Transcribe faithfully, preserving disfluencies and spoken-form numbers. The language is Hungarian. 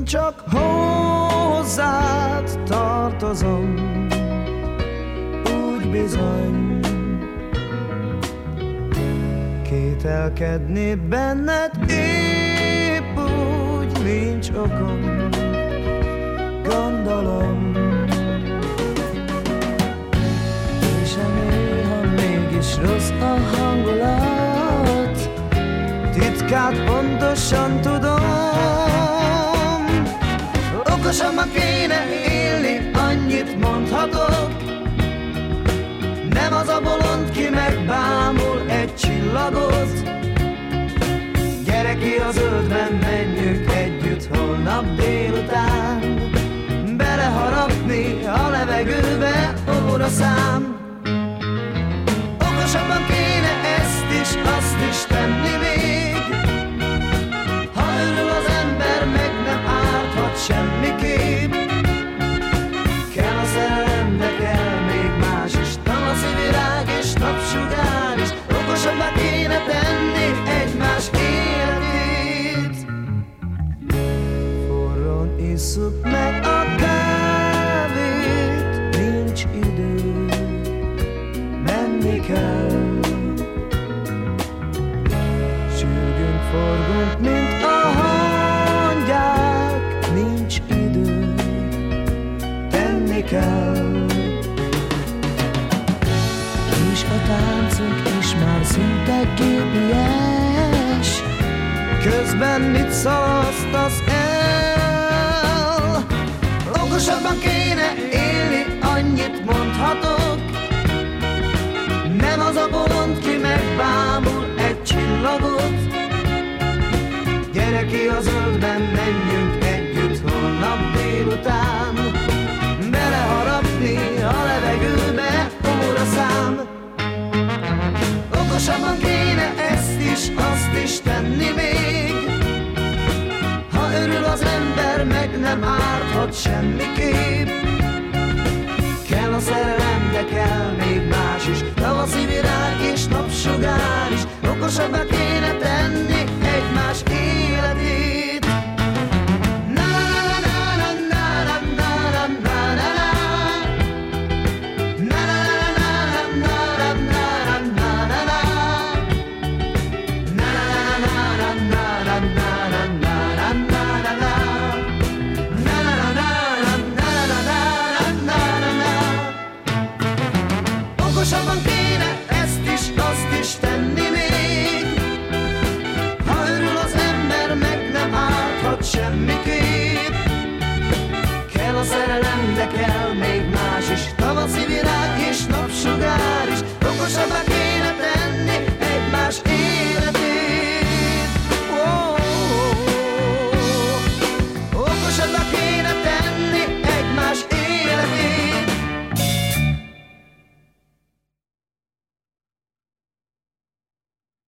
csak hozzád tartozom, úgy bizony. Kételkedni benned épp úgy nincs okom, gondolom. És ha néha mégis rossz a hangulat, titkát pontosan tudom. Okosabban kéne élni, annyit mondhatok. Nem az a bolond, ki megbámul egy csillagot. Gyere ki a zöldben, menjünk együtt holnap délután, beleharapni a levegőbe óraszám. Okosabban kéne ezt is, azt is tenni még. Ha örül az ember, meg nem árthat semmiképp. Kell a szerelem, de kell még más is, tavaszi virág és napsugár is. Okosabbá kéne tenni egymás életét. Forron isszuk meg a kávét, nincs idő, menni kell. Sürgünk, forgunk, mint a hangyák, nincs idő, tenni kell. És a táncunk is már szinte gépies, közben mit szalasztasz el? Okosabban kéne élni, annyit mondhatok. Nem az a bolond, ki megbámul egy csillagot. Gyere ki a zöldben, menjünk együtt holnap délután, beleharapni a levegőbe óraszám. Okosabban kéne ezt is, azt is tenni még. Ha örül az ember, meg nem árthat semmiképp. Kell a szerelem, de kell még más is, tavaszi virág és napsugár is. Okosabbá kéne tenni egymás életét.